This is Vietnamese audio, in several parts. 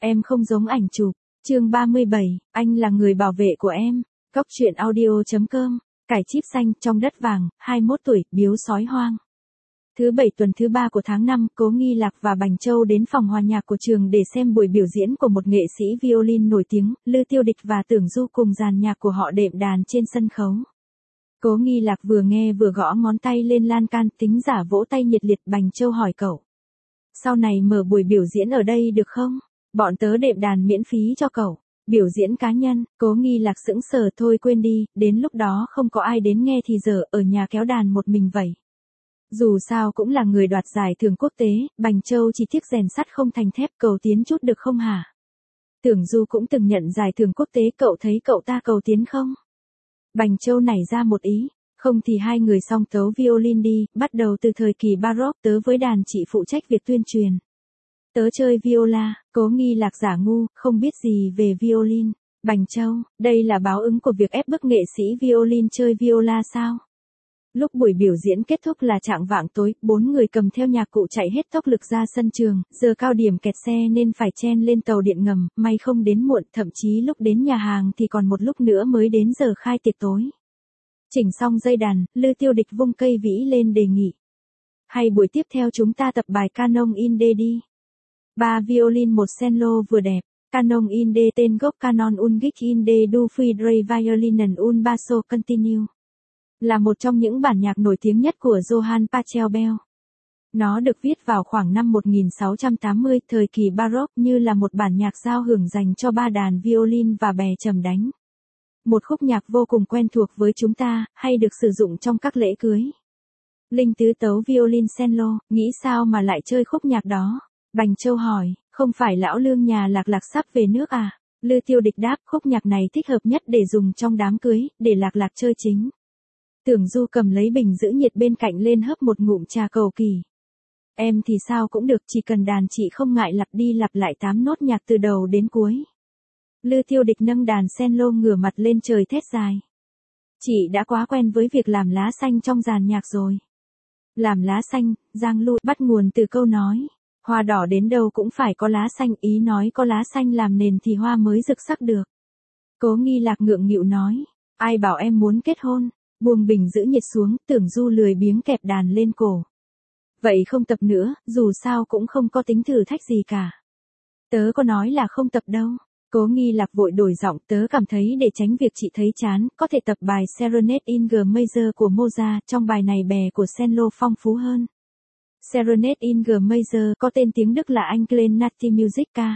Em không giống ảnh chụp. Chương 37, anh là người bảo vệ của em. Góc truyện audio.com. Cải chip xanh trong đất vàng, 21 tuổi, biếu sói hoang. Thứ Bảy tuần thứ 3 của tháng 5, Cố Nghi Lạc và Bành Châu đến phòng hòa nhạc của trường để xem buổi biểu diễn của một nghệ sĩ violin nổi tiếng, Lư Tiêu Địch và Tưởng Du cùng dàn nhạc của họ đệm đàn trên sân khấu. Cố Nghi Lạc vừa nghe vừa gõ ngón tay lên lan can, tính giả vỗ tay nhiệt liệt. Bành Châu hỏi cậu: sau này mở buổi biểu diễn ở đây được không? Bọn tớ đệm đàn miễn phí cho cậu. Biểu diễn cá nhân. Cố Nghi Lạc sững sờ. Thôi quên đi, đến lúc đó không có ai đến nghe thì giờ ở nhà kéo đàn một mình vậy. Dù sao cũng là người đoạt giải thưởng quốc tế, Bành Châu chỉ tiếc rèn sắt không thành thép, cầu tiến chút được không hả? Tưởng Du cũng từng nhận giải thưởng quốc tế, cậu thấy cậu ta cầu tiến không? Bành Châu nảy ra một ý, không thì hai người song tấu violin đi, bắt đầu từ thời kỳ baroque, tớ với đàn chị phụ trách việc tuyên truyền. Tớ chơi viola. Cố Nghi Lạc giả ngu, không biết gì về violin. Bành Châu, đây là báo ứng của việc ép bức nghệ sĩ violin chơi viola sao? Lúc buổi biểu diễn kết thúc là chạng vạng tối, 4 người cầm theo nhạc cụ chạy hết tốc lực ra sân trường, giờ cao điểm kẹt xe nên phải chen lên tàu điện ngầm, may không đến muộn, thậm chí lúc đến nhà hàng thì còn một lúc nữa mới đến giờ khai tiệc tối. Chỉnh xong dây đàn, Lư Tiêu Địch vung cây vĩ lên đề nghị: hay buổi tiếp theo chúng ta tập bài Canon in D đi. 3 violin 1 cello vừa đẹp. Canon in D tên gốc Canon Ungic in D du Friedrich Violinen und Basso Continue. Là một trong những bản nhạc nổi tiếng nhất của Johann Pachelbel. Nó được viết vào khoảng năm 1680, thời kỳ Baroque, như là một bản nhạc giao hưởng dành cho ba đàn violin và bè trầm đánh. Một khúc nhạc vô cùng quen thuộc với chúng ta, hay được sử dụng trong các lễ cưới. Linh Tứ tấu violin cello, nghĩ sao mà lại chơi khúc nhạc đó? Bành Châu hỏi, không phải lão Lương nhà Lạc Lạc sắp về nước à? Lư Tiêu Địch đáp, khúc nhạc này thích hợp nhất để dùng trong đám cưới, để Lạc Lạc chơi chính. Tưởng Du cầm lấy bình giữ nhiệt bên cạnh lên hớp một ngụm trà cầu kỳ. Em thì sao cũng được, chỉ cần đàn chị không ngại lặp đi lặp lại 8 nốt nhạc từ đầu đến cuối. Lư Tiêu Địch nâng đàn cello ngửa mặt lên trời thét dài. Chị đã quá quen với việc làm lá xanh trong dàn nhạc rồi. Làm lá xanh, Giang Lui bắt nguồn từ câu nói, hoa đỏ đến đâu cũng phải có lá xanh, ý nói có lá xanh làm nền thì hoa mới rực sắc được. Cố Nghi Lạc ngượng nghịu nói, ai bảo em muốn kết hôn? Buông bình giữ nhiệt xuống, Tưởng Du lười biếng kẹp đàn lên cổ. Vậy không tập nữa, dù sao cũng không có tính thử thách gì cả. Tớ có nói là không tập đâu. Cố Nghi Lạc vội đổi giọng, tớ cảm thấy để tránh việc chị thấy chán, có thể tập bài Serenade in G major của Mozart, trong bài này bè của cello phong phú hơn. Serenade in G major có tên tiếng Đức là Einklängnati Musik K.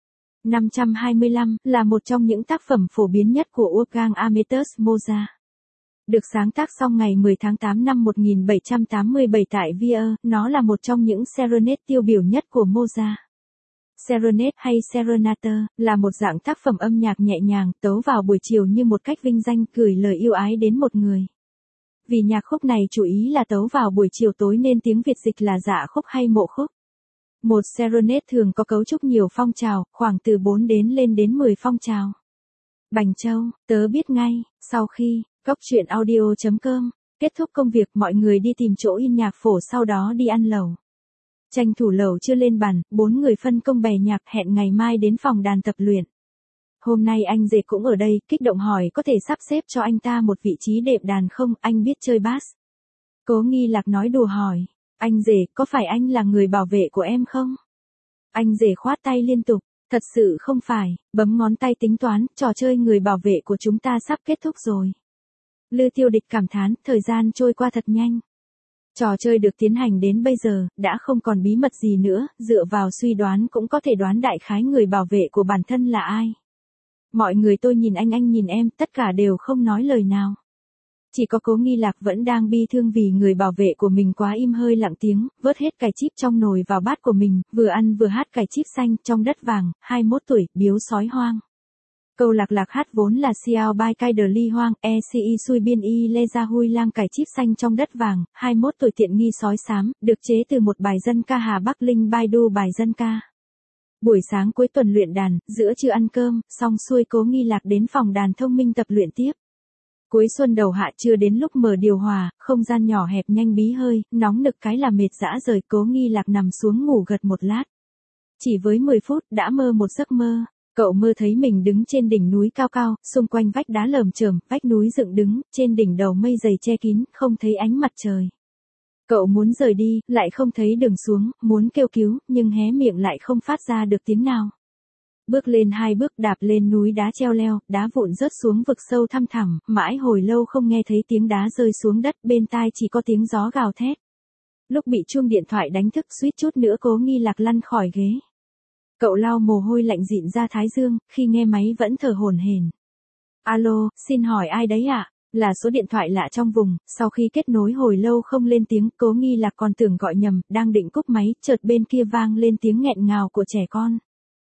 525 là một trong những tác phẩm phổ biến nhất của Wolfgang Amadeus Mozart. Được sáng tác xong ngày 10 tháng 8 năm 1787 tại Vier, nó là một trong những serenade tiêu biểu nhất của Mozart. Serenade hay serenade là một dạng tác phẩm âm nhạc nhẹ nhàng, tấu vào buổi chiều như một cách vinh danh, gửi lời yêu ái đến một người. Vì nhạc khúc này chủ ý là tấu vào buổi chiều tối nên tiếng Việt dịch là dạ khúc hay mộ khúc. Một serenade thường có cấu trúc nhiều phong trào, khoảng từ 4 lên đến 10 phong trào. Bành Châu, tớ biết ngay. Sau khi Góc truyện audio.com kết thúc công việc, mọi người đi tìm chỗ in nhạc phổ, sau đó đi ăn lẩu. Tranh thủ lẩu chưa lên bàn, 4 người phân công bè nhạc, hẹn ngày mai đến phòng đàn tập luyện. Hôm nay anh Rể cũng ở đây, kích động hỏi có thể sắp xếp cho anh ta một vị trí đệm đàn không, anh biết chơi bass. Cố Nghi Lạc nói đùa hỏi, anh Rể, có phải anh là người bảo vệ của em không? Anh Rể khoát tay liên tục, thật sự không phải, bấm ngón tay tính toán, trò chơi người bảo vệ của chúng ta sắp kết thúc rồi. Lư Tiêu Địch cảm thán, thời gian trôi qua thật nhanh. Trò chơi được tiến hành đến bây giờ, đã không còn bí mật gì nữa, dựa vào suy đoán cũng có thể đoán đại khái người bảo vệ của bản thân là ai. Mọi người tôi nhìn anh nhìn em, tất cả đều không nói lời nào. Chỉ có Cố Nghi Lạc vẫn đang bi thương vì người bảo vệ của mình quá im hơi lặng tiếng, vớt hết cải chip trong nồi vào bát của mình, vừa ăn vừa hát cải chip xanh trong đất vàng, 21 tuổi, biếu sói hoang. Câu Lạc Lạc hát vốn là Xiao Bai Kai De Li Hoang, Ci Sui Biên Y Lê Gia Hui Lang cải chip xanh trong đất vàng, 21 tuổi tiện nghi sói xám, được chế từ một bài dân ca Hà Bắc Linh Bai Du bài dân ca. Buổi sáng cuối tuần luyện đàn, giữa trưa ăn cơm, xong xuôi Cố Nghi Lạc đến phòng đàn thông minh tập luyện tiếp. Cuối xuân đầu hạ chưa đến lúc mở điều hòa, không gian nhỏ hẹp nhanh bí hơi, nóng nực cái là mệt rã rời. Cố Nghi Lạc nằm xuống ngủ gật một lát. Chỉ với 10 phút đã mơ một giấc mơ. Cậu mơ thấy mình đứng trên đỉnh núi cao cao, xung quanh vách đá lởm chởm, vách núi dựng đứng, trên đỉnh đầu mây dày che kín, không thấy ánh mặt trời. Cậu muốn rời đi, lại không thấy đường xuống, muốn kêu cứu, nhưng hé miệng lại không phát ra được tiếng nào. Bước lên 2 bước đạp lên núi đá treo leo, đá vụn rớt xuống vực sâu thăm thẳm, mãi hồi lâu không nghe thấy tiếng đá rơi xuống đất, bên tai chỉ có tiếng gió gào thét. Lúc bị chuông điện thoại đánh thức suýt chút nữa Cố Nghi Lạc lăn khỏi ghế. Cậu lau mồ hôi lạnh dịn ra thái dương, khi nghe máy vẫn thở hổn hển. Alo, xin hỏi ai đấy ạ? Là số điện thoại lạ trong vùng, sau khi kết nối hồi lâu không lên tiếng, Cố Nghi Lạc còn tưởng gọi nhầm, đang định cúp máy, chợt bên kia vang lên tiếng nghẹn ngào của trẻ con.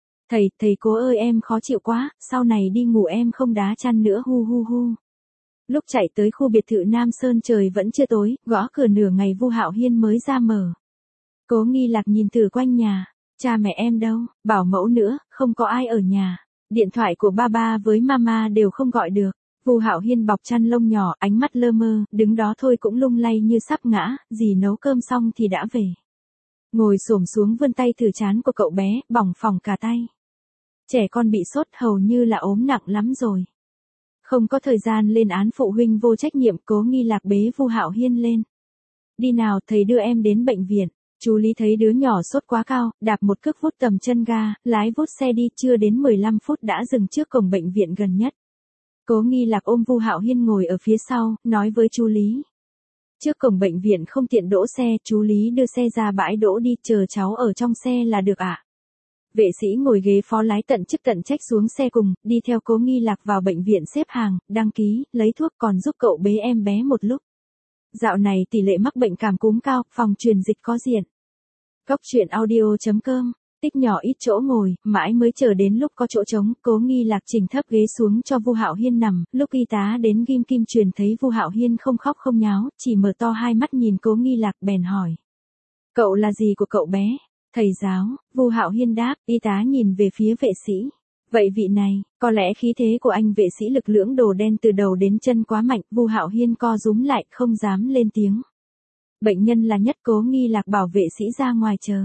Thầy Cố ơi em khó chịu quá, sau này đi ngủ em không đá chăn nữa hu hu hu. Lúc chạy tới khu biệt thự Nam Sơn trời vẫn chưa tối, gõ cửa nửa ngày Vu Hạo Hiên mới ra mở. Cố Nghi Lạc nhìn thử quanh nhà, cha mẹ em đâu, bảo mẫu nữa, không có ai ở nhà. Điện thoại của ba với mama đều không gọi được. Vu Hạo Hiên bọc chăn lông nhỏ, ánh mắt lơ mơ, đứng đó thôi cũng lung lay như sắp ngã, dì nấu cơm xong thì đã về. Ngồi xổm xuống vươn tay thử trán của cậu bé, bỏng phỏng cả tay. Trẻ con bị sốt hầu như là ốm nặng lắm rồi. Không có thời gian lên án phụ huynh vô trách nhiệm, Cố Nghi Lạc bế Vu Hạo Hiên lên. Đi nào, thầy đưa em đến bệnh viện. Chú Lý thấy đứa nhỏ sốt quá cao, đạp một cước vút tầm chân ga, lái vút xe đi, chưa đến 15 phút đã dừng trước cổng bệnh viện gần nhất. Cố Nghi Lạc ôm Vu Hạo Hiên ngồi ở phía sau, nói với chú Lý. Trước cổng bệnh viện không tiện đỗ xe, chú Lý đưa xe ra bãi đỗ đi, chờ cháu ở trong xe là được ạ. Vệ sĩ ngồi ghế phó lái tận chức tận trách xuống xe cùng, đi theo Cố Nghi Lạc vào bệnh viện xếp hàng, đăng ký, lấy thuốc còn giúp cậu bế em bé một lúc. Dạo này tỷ lệ mắc bệnh cảm cúm cao, phòng truyền dịch có diện. Góc truyện audio.com, tích nhỏ ít chỗ ngồi, mãi mới chờ đến lúc có chỗ trống, Cố Nghi Lạc chỉnh thấp ghế xuống cho Vu Hạo Hiên nằm, lúc y tá đến ghim kim truyền thấy Vu Hạo Hiên không khóc không nháo, chỉ mở to hai mắt nhìn Cố Nghi Lạc bèn hỏi. Cậu là gì của cậu bé? Thầy giáo, Vu Hạo Hiên đáp, y tá nhìn về phía vệ sĩ. Vậy vị này, có lẽ khí thế của anh vệ sĩ lực lưỡng đồ đen từ đầu đến chân quá mạnh, Vu Hạo Hiên co rúm lại, không dám lên tiếng. Bệnh nhân là nhất, Cố Nghi Lạc bảo vệ sĩ ra ngoài chờ.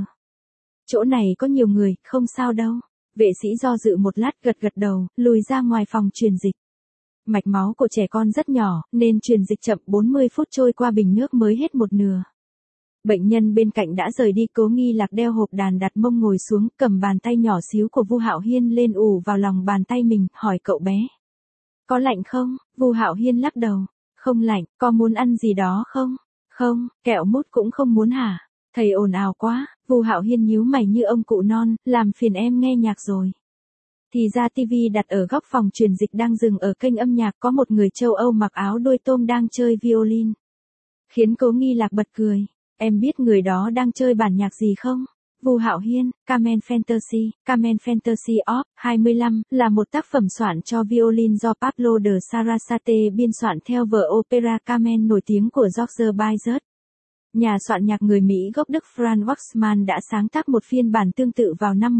Chỗ này có nhiều người, không sao đâu. Vệ sĩ do dự một lát gật gật đầu, lùi ra ngoài phòng truyền dịch. Mạch máu của trẻ con rất nhỏ, nên truyền dịch chậm 40 phút trôi qua bình nước mới hết một nửa. Bệnh nhân bên cạnh đã rời đi, Cố Nghi Lạc đeo hộp đàn đặt mông ngồi xuống, cầm bàn tay nhỏ xíu của Vu Hạo Hiên lên ù vào lòng bàn tay mình, hỏi cậu bé. Có lạnh không? Vu Hạo Hiên lắc đầu. Không lạnh, có muốn ăn gì đó không? Không, kẹo mút cũng không muốn hả? Thầy ồn ào quá, Vu Hạo Hiên nhíu mày như ông cụ non, làm phiền em nghe nhạc rồi. Thì ra tivi đặt ở góc phòng truyền dịch đang dừng ở kênh âm nhạc, có một người châu Âu mặc áo đuôi tôm đang chơi violin. Khiến Cố Nghi Lạc bật cười. Em biết người đó đang chơi bản nhạc gì không? Vu Hạo Hiên, Carmen Fantasy Op. 25, là một tác phẩm soạn cho violin do Pablo de Sarasate biên soạn theo vở opera Carmen nổi tiếng của George Bizet. Nhà soạn nhạc người Mỹ gốc Đức Franz Waxman đã sáng tác một phiên bản tương tự vào năm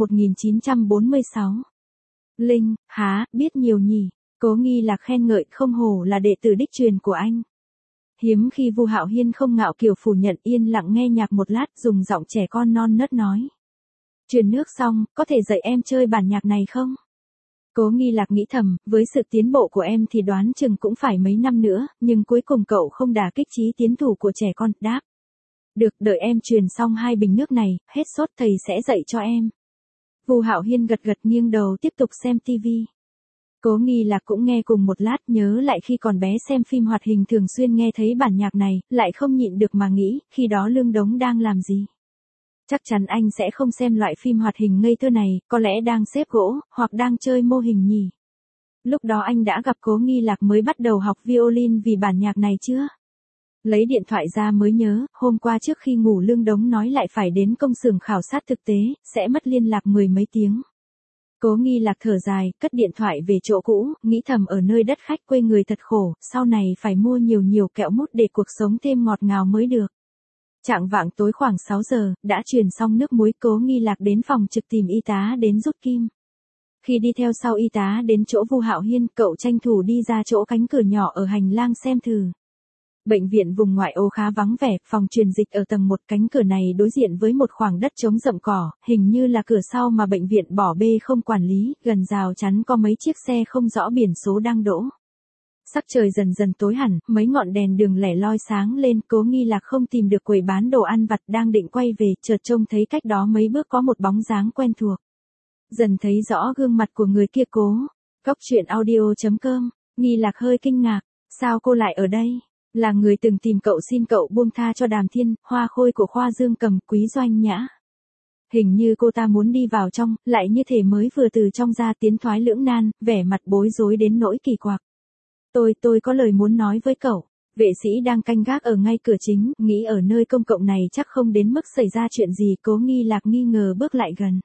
1946. Linh, biết nhiều nhỉ? Cố Nghi Lạc khen ngợi, không hổ là đệ tử đích truyền của anh. Hiếm khi Vu Hạo Hiên không ngạo kiều phủ nhận, yên lặng nghe nhạc một lát, dùng giọng trẻ con non nớt nói. Truyền nước xong, có thể dạy em chơi bản nhạc này không? Cố Nghi Lạc nghĩ thầm, với sự tiến bộ của em thì đoán chừng cũng phải mấy năm nữa, nhưng cuối cùng cậu không đả kích trí tiến thủ của trẻ con, đáp. Được, đợi em truyền xong 2 bình nước này, hết sốt thầy sẽ dạy cho em. Vu Hạo Hiên gật gật nghiêng đầu tiếp tục xem tivi. Cố Nghi Lạc cũng nghe cùng một lát, nhớ lại khi còn bé xem phim hoạt hình thường xuyên nghe thấy bản nhạc này, lại không nhịn được mà nghĩ, khi đó Lương Đống đang làm gì? Chắc chắn anh sẽ không xem loại phim hoạt hình ngây thơ này, có lẽ đang xếp gỗ, hoặc đang chơi mô hình nhỉ? Lúc đó anh đã gặp Cố Nghi Lạc mới bắt đầu học violin vì bản nhạc này chưa? Lấy điện thoại ra mới nhớ, hôm qua trước khi ngủ Lương Đống nói lại phải đến công xưởng khảo sát thực tế, sẽ mất liên lạc 10 mấy tiếng. Cố Nghi Lạc thở dài, cất điện thoại về chỗ cũ, nghĩ thầm ở nơi đất khách quê người thật khổ, sau này phải mua nhiều kẹo mút để cuộc sống thêm ngọt ngào mới được. Chạng vạng tối khoảng 6 giờ, đã truyền xong nước muối, Cố Nghi Lạc đến phòng trực tìm y tá đến rút kim. Khi đi theo sau y tá đến chỗ Vu Hạo Hiên, cậu tranh thủ đi ra chỗ cánh cửa nhỏ ở hành lang xem thử. Bệnh viện vùng ngoại ô khá vắng vẻ, phòng truyền dịch ở tầng 1, cánh cửa này đối diện với một khoảng đất trống rậm cỏ, hình như là cửa sau mà bệnh viện bỏ bê không quản lý, gần rào chắn có mấy chiếc xe không rõ biển số đang đỗ. Sắc trời dần dần tối hẳn, mấy ngọn đèn đường lẻ loi sáng lên, Cố Nghi Lạc không tìm được quầy bán đồ ăn vặt đang định quay về, chợt trông thấy cách đó mấy bước có một bóng dáng quen thuộc. Dần thấy rõ gương mặt của người kia. Góc truyện audio.com, Nghi Lạc hơi kinh ngạc, sao cô lại ở đây? Là người từng tìm cậu xin cậu buông tha cho Đàm Thiên, hoa khôi của khoa Dương Cầm, Quý Doanh Nhã. Hình như cô ta muốn đi vào trong, lại như thể mới vừa từ trong ra, tiến thoái lưỡng nan, vẻ mặt bối rối đến nỗi kỳ quặc. Tôi có lời muốn nói với cậu. Vệ sĩ đang canh gác ở ngay cửa chính, nghĩ ở nơi công cộng này chắc không đến mức xảy ra chuyện gì. Cố Nghi Lạc nghi ngờ bước lại gần.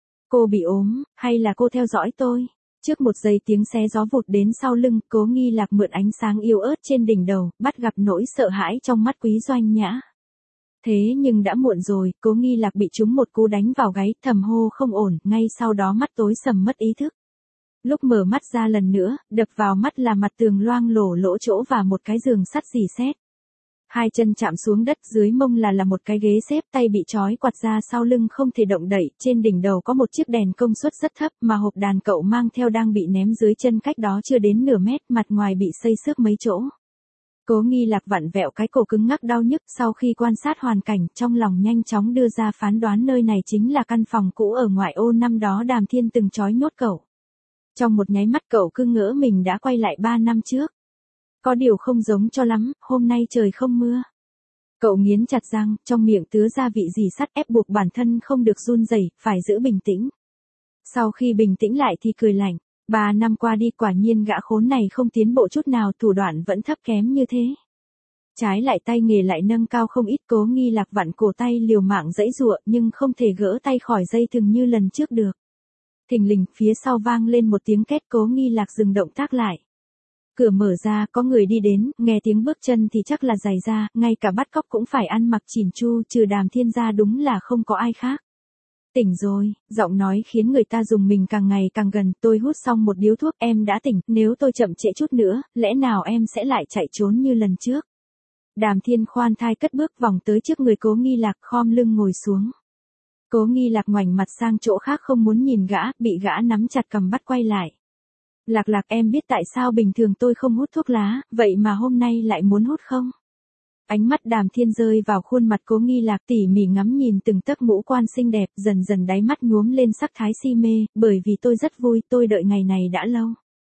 Cô bị ốm, hay là cô theo dõi tôi? Trước một giây tiếng xé gió vụt đến sau lưng, Cố Nghi Lạc mượn ánh sáng yếu ớt trên đỉnh đầu, bắt gặp nỗi sợ hãi trong mắt Quý Doanh Nhã. Thế nhưng đã muộn rồi, Cố Nghi Lạc bị trúng một cú đánh vào gáy, thầm hô không ổn, ngay sau đó mắt tối sầm mất ý thức. Lúc mở mắt ra lần nữa, đập vào mắt là mặt tường loang lổ lỗ chỗ và một cái giường sắt rỉ sét. Hai chân chạm xuống đất, dưới mông là một cái ghế xếp, tay bị trói quặt ra sau lưng không thể động đậy, trên đỉnh đầu có một chiếc đèn công suất rất thấp mà hộp đàn cậu mang theo đang bị ném dưới chân cách đó chưa đến nửa mét, mặt ngoài bị xây xước mấy chỗ. Cố Nghi Lạc vặn vẹo cái cổ cứng ngắc đau nhức, sau khi quan sát hoàn cảnh, trong lòng nhanh chóng đưa ra phán đoán nơi này chính là căn phòng cũ ở ngoại ô năm đó Đàm Thiên từng trói nhốt cậu. Trong một nháy mắt cậu cứ ngỡ mình đã quay lại 3 năm trước. Có điều không giống cho lắm, hôm nay trời không mưa. Cậu nghiến chặt răng, trong miệng tứa ra vị rỉ sắt, ép buộc bản thân không được run rẩy, phải giữ bình tĩnh. Sau khi bình tĩnh lại thì cười lạnh, 3 năm qua đi, quả nhiên gã khốn này không tiến bộ chút nào, thủ đoạn vẫn thấp kém như thế. Trái lại tay nghề lại nâng cao không ít. Cố Nghi Lạc vặn cổ tay liều mạng giãy giụa nhưng không thể gỡ tay khỏi dây thừng như lần trước được. Thình lình, phía sau vang lên một tiếng két, Cố Nghi Lạc dừng động tác lại. Cửa mở ra, có người đi đến, nghe tiếng bước chân thì chắc là giày da, ngay cả bắt cóc cũng phải ăn mặc chỉn chu, trừ Đàm Thiên ra đúng là không có ai khác. Tỉnh rồi, giọng nói khiến người ta dùng mình càng ngày càng gần. Tôi hút xong một điếu thuốc, em đã tỉnh, nếu tôi chậm trễ chút nữa, lẽ nào em sẽ lại chạy trốn như lần trước? Đàm Thiên khoan thai cất bước vòng tới trước người Cố Nghi Lạc, khom lưng ngồi xuống. Cố Nghi Lạc ngoảnh mặt sang chỗ khác không muốn nhìn gã, bị gã nắm chặt cầm bắt quay lại. Lạc Lạc, em biết tại sao bình thường tôi không hút thuốc lá, vậy mà hôm nay lại muốn hút không? Ánh mắt Đàm Thiên rơi vào khuôn mặt Cố Nghi Lạc, tỉ mỉ ngắm nhìn từng tấc ngũ quan xinh đẹp, dần dần đáy mắt nhuốm lên sắc thái si mê, bởi vì tôi rất vui, tôi đợi ngày này đã lâu.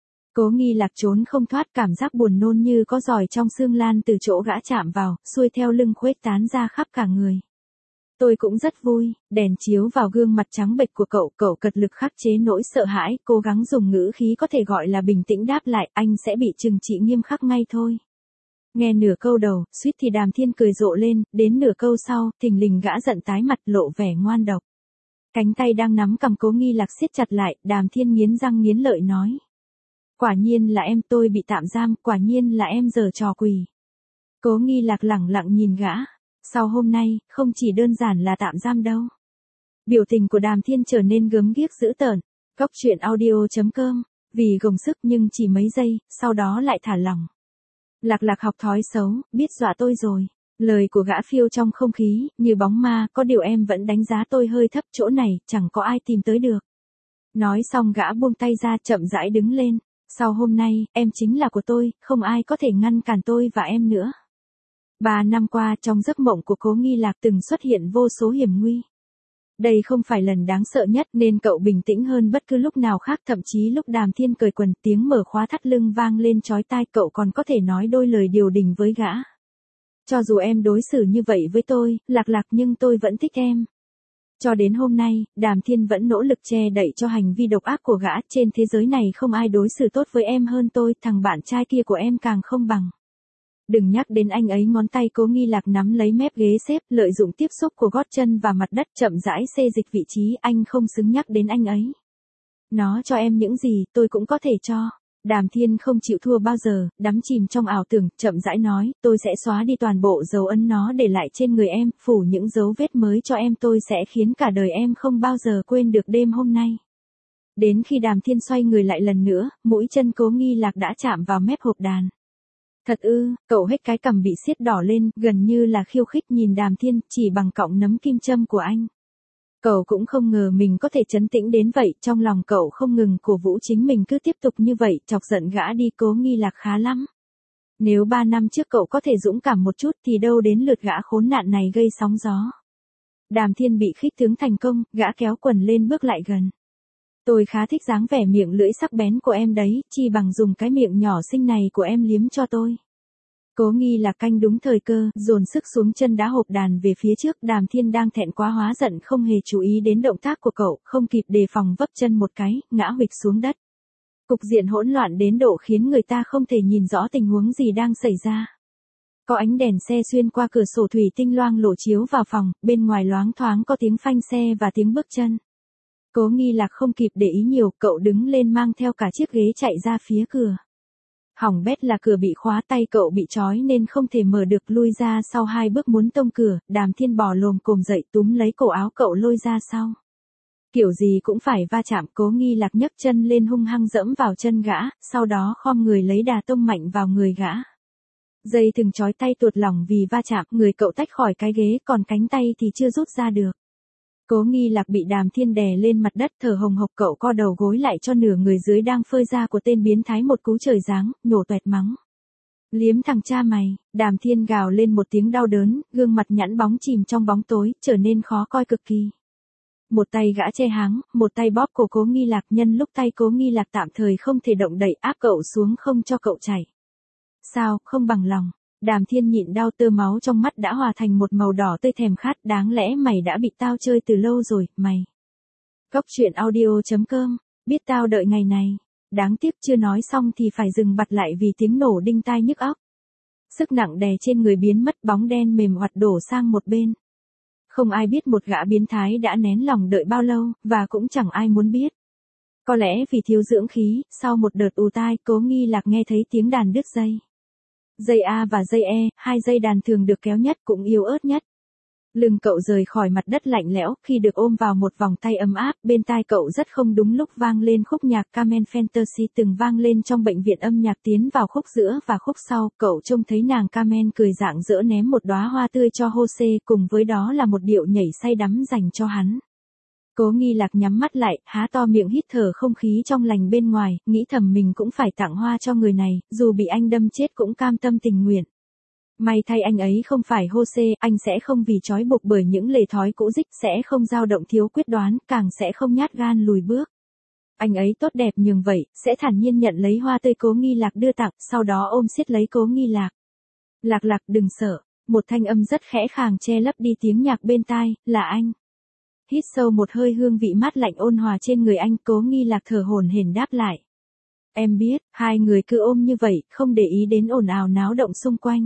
Cố Nghi Lạc trốn không thoát, cảm giác buồn nôn như có giòi trong xương lan từ chỗ gã chạm vào, xuôi theo lưng khuếch tán ra khắp cả người. Tôi cũng rất vui. Đèn chiếu vào gương mặt trắng bệch của cậu cật lực khắc chế nỗi sợ hãi, cố gắng dùng ngữ khí có thể gọi là bình tĩnh đáp lại, anh sẽ bị trừng trị nghiêm khắc ngay thôi. Nghe nửa câu đầu, suýt thì Đàm Thiên cười rộ lên, đến nửa câu sau, thình lình gã giận tái mặt, lộ vẻ ngoan độc. Cánh tay đang nắm cầm Cố Nghi Lạc siết chặt lại, Đàm Thiên nghiến răng nghiến lợi nói. Quả nhiên là em, tôi bị tạm giam, quả nhiên là em giở trò quỷ. Cố Nghi Lạc lẳng lặng nhìn gã. Sau hôm nay, không chỉ đơn giản là tạm giam đâu. Biểu tình của Đàm Thiên trở nên gớm ghiếc dữ tợn. Góc truyện audio.com, vì gồng sức nhưng chỉ mấy giây, sau đó lại thả lỏng. Lạc Lạc học thói xấu, biết dọa tôi rồi. Lời của gã phiêu trong không khí, như bóng ma, có điều em vẫn đánh giá tôi hơi thấp, chỗ này, chẳng có ai tìm tới được. Nói xong gã buông tay ra, chậm rãi đứng lên. Sau hôm nay, em chính là của tôi, không ai có thể ngăn cản tôi và em nữa. 3 năm qua, trong giấc mộng của Cố Nghi Lạc từng xuất hiện vô số hiểm nguy. Đây không phải lần đáng sợ nhất nên cậu bình tĩnh hơn bất cứ lúc nào khác, thậm chí lúc Đàm Thiên cởi quần, tiếng mở khóa thắt lưng vang lên chói tai, cậu còn có thể nói đôi lời điều đình với gã. Cho dù em đối xử như vậy với tôi, Lạc Lạc, nhưng tôi vẫn thích em. Cho đến hôm nay, Đàm Thiên vẫn nỗ lực che đậy cho hành vi độc ác của gã, trên thế giới này không ai đối xử tốt với em hơn tôi, thằng bạn trai kia của em càng không bằng. Đừng nhắc đến anh ấy. Ngón tay Cố Nghi Lạc nắm lấy mép ghế xếp, lợi dụng tiếp xúc của gót chân và mặt đất chậm rãi xê dịch vị trí, anh không xứng nhắc đến anh ấy. Nó cho em những gì, tôi cũng có thể cho. Đàm Thiên không chịu thua bao giờ, đắm chìm trong ảo tưởng, chậm rãi nói, tôi sẽ xóa đi toàn bộ dấu ấn nó để lại trên người em, phủ những dấu vết mới cho em, tôi sẽ khiến cả đời em không bao giờ quên được đêm hôm nay. Đến khi Đàm Thiên xoay người lại lần nữa, mũi chân Cố Nghi Lạc đã chạm vào mép hộp đàn. Thật ư, cậu hết cái cằm bị siết đỏ lên, gần như là khiêu khích nhìn Đàm Thiên, chỉ bằng cọng nấm kim châm của anh. Cậu cũng không ngờ mình có thể trấn tĩnh đến vậy, trong lòng cậu không ngừng cổ vũ chính mình cứ tiếp tục như vậy, chọc giận gã đi. Cố Nghi Lạc khá lắm. Nếu 3 năm trước cậu có thể dũng cảm một chút thì đâu đến lượt gã khốn nạn này gây sóng gió. Đàm Thiên bị khích tướng thành công, gã kéo quần lên bước lại gần. Tôi khá thích dáng vẻ miệng lưỡi sắc bén của em đấy, chi bằng dùng cái miệng nhỏ xinh này của em liếm cho tôi. Cố Nghi Lạc canh đúng thời cơ, dồn sức xuống chân đá hộp đàn về phía trước. Đàm Thiên đang thẹn quá hóa giận không hề chú ý đến động tác của cậu, không kịp đề phòng vấp chân một cái, ngã huỵch xuống đất. Cục diện hỗn loạn đến độ khiến người ta không thể nhìn rõ tình huống gì đang xảy ra. Có ánh đèn xe xuyên qua cửa sổ thủy tinh loang lổ chiếu vào phòng, bên ngoài loáng thoáng có tiếng phanh xe và tiếng bước chân. Cố Nghi Lạc không kịp để ý nhiều, cậu đứng lên mang theo cả chiếc ghế chạy ra phía cửa. Hỏng bét là cửa bị khóa, tay cậu bị trói nên không thể mở được, lui ra sau 2 bước muốn tông cửa. Đàm Thiên bò lồm cồm dậy túm lấy cổ áo cậu lôi ra sau. Kiểu gì cũng phải va chạm. Cố Nghi Lạc nhấc chân lên hung hăng dẫm vào chân gã, sau đó khom người lấy đà tông mạnh vào người gã. Dây thừng trói tay tuột lỏng vì va chạm, người cậu tách khỏi cái ghế, còn cánh tay thì chưa rút ra được. Cố Nghi Lạc bị Đàm Thiên đè lên mặt đất thở hồng hộc, cậu co đầu gối lại cho nửa người dưới đang phơi ra của tên biến thái một cú trời giáng, nhổ toẹt mắng. Liếm thằng cha mày. Đàm Thiên gào lên một tiếng đau đớn, gương mặt nhẵn bóng chìm trong bóng tối, trở nên khó coi cực kỳ. Một tay gã che háng, một tay bóp cổ Cố Nghi Lạc, nhân lúc tay Cố Nghi Lạc tạm thời không thể động đậy áp cậu xuống không cho cậu chảy. Sao, không bằng lòng? Đàm Thiên nhịn đau, tơ máu trong mắt đã hòa thành một màu đỏ tươi thèm khát. Đáng lẽ mày đã bị tao chơi từ lâu rồi, mày. Góc truyện audio.com, biết tao đợi ngày này. Đáng tiếc chưa nói xong thì phải dừng bặt lại vì tiếng nổ đinh tai nhức óc. Sức nặng đè trên người biến mất, bóng đen mềm oặt đổ sang một bên. Không ai biết một gã biến thái đã nén lòng đợi bao lâu, và cũng chẳng ai muốn biết. Có lẽ vì thiếu dưỡng khí, sau một đợt ù tai, Cố Nghi Lạc nghe thấy tiếng đàn đứt dây. Dây A và dây E, 2 dây đàn thường được kéo nhất cũng yếu ớt nhất. Lưng cậu rời khỏi mặt đất lạnh lẽo, khi được ôm vào một vòng tay ấm áp, bên tai cậu rất không đúng lúc vang lên khúc nhạc Carmen Fantasy từng vang lên trong bệnh viện âm nhạc. Tiến vào khúc giữa và khúc sau, cậu trông thấy nàng Carmen cười rạng rỡ ném một đóa hoa tươi cho Jose, cùng với đó là một điệu nhảy say đắm dành cho hắn. Cố Nghi Lạc nhắm mắt lại, há to miệng hít thở không khí trong lành bên ngoài, nghĩ thầm mình cũng phải tặng hoa cho người này, dù bị anh đâm chết cũng cam tâm tình nguyện. May thay anh ấy không phải Jose, anh sẽ không vì trói buộc bởi những lề thói cũ dích, sẽ không dao động thiếu quyết đoán, càng sẽ không nhát gan lùi bước. Anh ấy tốt đẹp nhường vậy, sẽ thản nhiên nhận lấy hoa tươi Cố Nghi Lạc đưa tặng, sau đó ôm siết lấy Cố Nghi Lạc. Lạc Lạc đừng sợ, một thanh âm rất khẽ khàng che lấp đi tiếng nhạc bên tai, là anh. Hít sâu một hơi, hương vị mát lạnh ôn hòa trên người anh. Cố Nghi Lạc thở hổn hển đáp lại. Em biết. Hai người cứ ôm như vậy, không để ý đến ồn ào náo động xung quanh.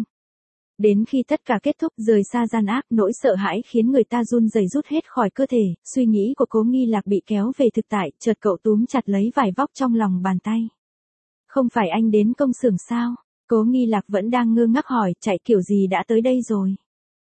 Đến khi tất cả kết thúc, rời xa gian ác, nỗi sợ hãi khiến người ta run rẩy rút hết khỏi cơ thể, suy nghĩ của Cố Nghi Lạc bị kéo về thực tại, chợt cậu túm chặt lấy vải vóc trong lòng bàn tay. Không phải anh đến công xưởng sao? Cố Nghi Lạc vẫn đang ngơ ngác hỏi, chạy kiểu gì đã tới đây rồi?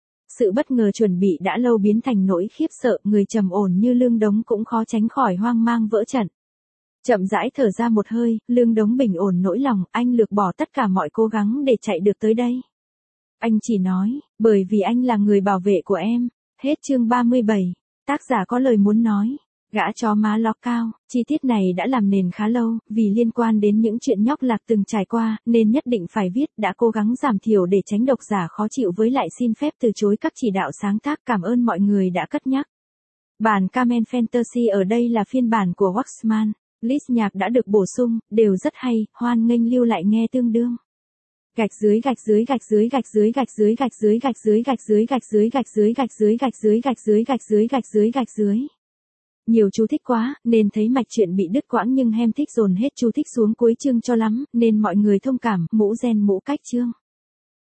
Sự bất ngờ chuẩn bị đã lâu biến thành nỗi khiếp sợ, người trầm ổn như Lương Đống cũng khó tránh khỏi hoang mang vỡ trận. Chậm rãi thở ra một hơi, Lương Đống bình ổn nỗi lòng, anh lược bỏ tất cả mọi cố gắng để chạy được tới đây. Anh chỉ nói, bởi vì anh là người bảo vệ của em. Hết chương 37. Tác giả có lời muốn nói. Gã chó má ló cao, chi tiết này đã làm nền khá lâu, vì liên quan đến những chuyện nhóc Lạc từng trải qua, nên nhất định phải viết, đã cố gắng giảm thiểu để tránh độc giả khó chịu với lại xin phép từ chối các chỉ đạo sáng tác. Cảm ơn mọi người đã cất nhắc. Bản Carmen Fantasy ở đây là phiên bản của Waxman, list nhạc đã được bổ sung, đều rất hay, hoan nghênh lưu lại nghe tương đương. Gạch dưới gạch dưới gạch dưới gạch dưới gạch dưới gạch dưới gạch dưới gạch dưới gạch dưới gạch dưới gạch dưới gạch dưới gạch dưới gạch dưới gạch dưới gạch dưới. Nhiều chú thích quá, nên thấy mạch chuyện bị đứt quãng nhưng hem thích dồn hết chú thích xuống cuối chương cho lắm, nên mọi người thông cảm, mũ gen mũ cách chương.